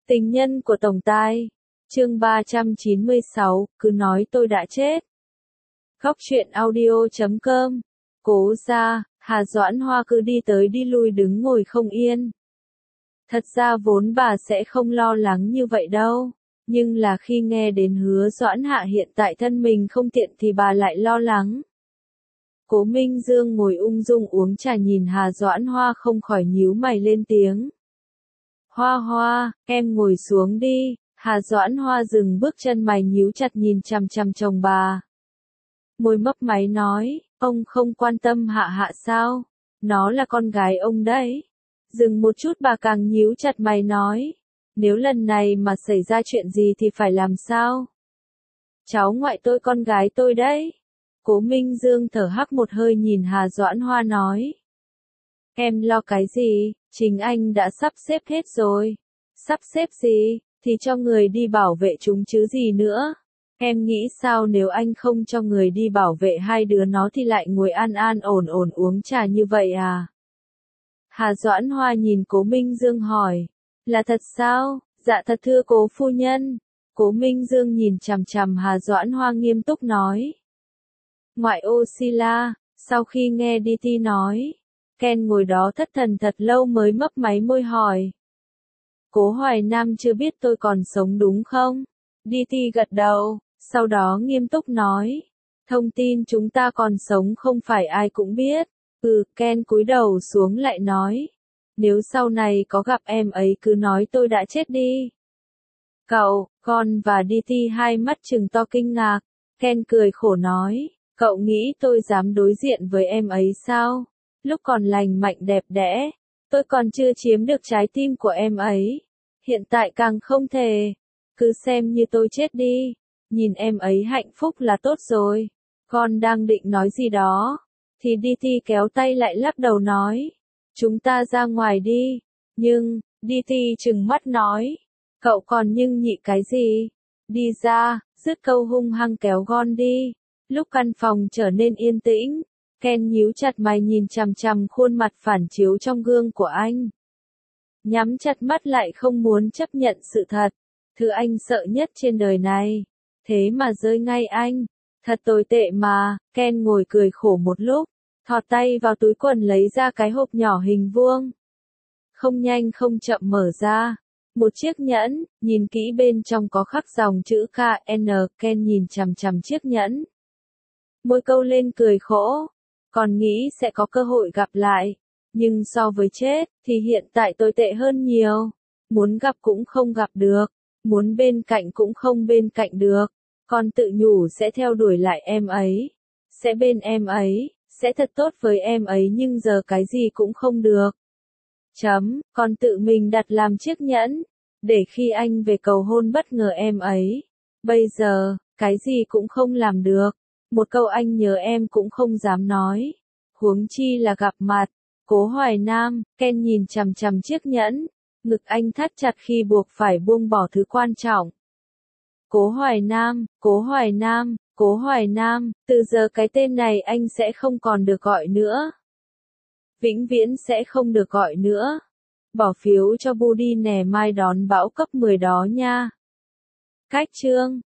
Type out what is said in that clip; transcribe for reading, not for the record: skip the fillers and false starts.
Tình nhân của tổng tài. Chương 396, cứ nói tôi đã chết. Góc truyện audio.com. Cố ra, Hà Doãn Hoa cứ đi tới đi lui đứng ngồi không yên. Thật ra vốn bà sẽ không lo lắng như vậy đâu. Nhưng là khi nghe đến Hứa Doãn Hạ hiện tại thân mình không tiện thì bà lại lo lắng. Cố Minh Dương ngồi ung dung uống trà nhìn Hà Doãn Hoa không khỏi nhíu mày lên tiếng. Hoa Hoa, em ngồi xuống đi. Hà Doãn Hoa dừng bước chân mày nhíu chặt nhìn chằm chằm chồng bà. Môi mấp máy nói, ông không quan tâm Hạ Hạ sao? Nó là con gái ông đấy. Dừng một chút bà càng nhíu chặt mày nói. Nếu lần này mà xảy ra chuyện gì thì phải làm sao? Cháu ngoại tôi con gái tôi đấy. Cố Minh Dương thở hắt một hơi nhìn Hà Doãn Hoa nói. Em lo cái gì, chính anh đã sắp xếp hết rồi. Sắp xếp gì, thì cho người đi bảo vệ chúng chứ gì nữa. Em nghĩ sao nếu anh không cho người đi bảo vệ hai đứa nó thì lại ngồi an an ổn ổn uống trà như vậy à? Hà Doãn Hoa nhìn Cố Minh Dương hỏi. Là thật sao? Dạ thật thưa cố phu nhân. Cố Minh Dương nhìn chằm chằm Hà Doãn Hoa nghiêm túc nói. Ngoại ô Sila, sau khi nghe Diti nói, Ken ngồi đó thất thần thật lâu mới mấp máy môi hỏi. Cố Hoài Nam chưa biết tôi còn sống đúng không? Diti gật đầu, sau đó nghiêm túc nói. Thông tin chúng ta còn sống không phải ai cũng biết. Ken cúi đầu xuống lại nói. Nếu sau này có gặp em ấy cứ nói tôi đã chết đi. Cậu, con và Diti hai mắt trừng to kinh ngạc. Ken cười khổ nói. Cậu nghĩ tôi dám đối diện với em ấy sao? Lúc còn lành mạnh đẹp đẽ, tôi còn chưa chiếm được trái tim của em ấy. Hiện tại càng không thể. Cứ xem như tôi chết đi. Nhìn em ấy hạnh phúc là tốt rồi. Con đang định nói gì đó. Thì Diti kéo tay lại lắc đầu nói. Chúng ta ra ngoài đi. Nhưng, Diti trừng mắt nói. Cậu còn nhưng nhị cái gì? Đi ra, dứt câu hung hăng kéo Gon đi. Lúc căn phòng trở nên yên tĩnh, Ken nhíu chặt mày nhìn chằm chằm khuôn mặt phản chiếu trong gương của anh. Nhắm chặt mắt lại không muốn chấp nhận sự thật. Thứ anh sợ nhất trên đời này. Thế mà rơi ngay anh. Thật tồi tệ mà. Ken ngồi cười khổ một lúc. Thọt tay vào túi quần lấy ra cái hộp nhỏ hình vuông. Không nhanh không chậm mở ra. Một chiếc nhẫn, nhìn kỹ bên trong có khắc dòng chữ KN. Ken nhìn chằm chằm chiếc nhẫn. Môi câu lên cười khổ. Còn nghĩ sẽ có cơ hội gặp lại. Nhưng so với chết, thì hiện tại tồi tệ hơn nhiều. Muốn gặp cũng không gặp được. Muốn bên cạnh cũng không bên cạnh được. Con tự nhủ sẽ theo đuổi lại em ấy. Sẽ bên em ấy. Sẽ thật tốt với em ấy nhưng giờ cái gì cũng không được. Con tự mình đặt làm chiếc nhẫn. Để khi anh về cầu hôn bất ngờ em ấy. Bây giờ, cái gì cũng không làm được. Một câu anh nhớ em cũng không dám nói. Huống chi là gặp mặt. Cố Hoài Nam, Ken nhìn chằm chằm chiếc nhẫn. Ngực anh thắt chặt khi buộc phải buông bỏ thứ quan trọng. Cố Hoài Nam, Cố Hoài Nam, Cố Hoài Nam, từ giờ cái tên này anh sẽ không còn được gọi nữa. Vĩnh viễn sẽ không được gọi nữa. Bỏ phiếu cho Budi nè mai đón bão cấp 10 đó nha. Cách chương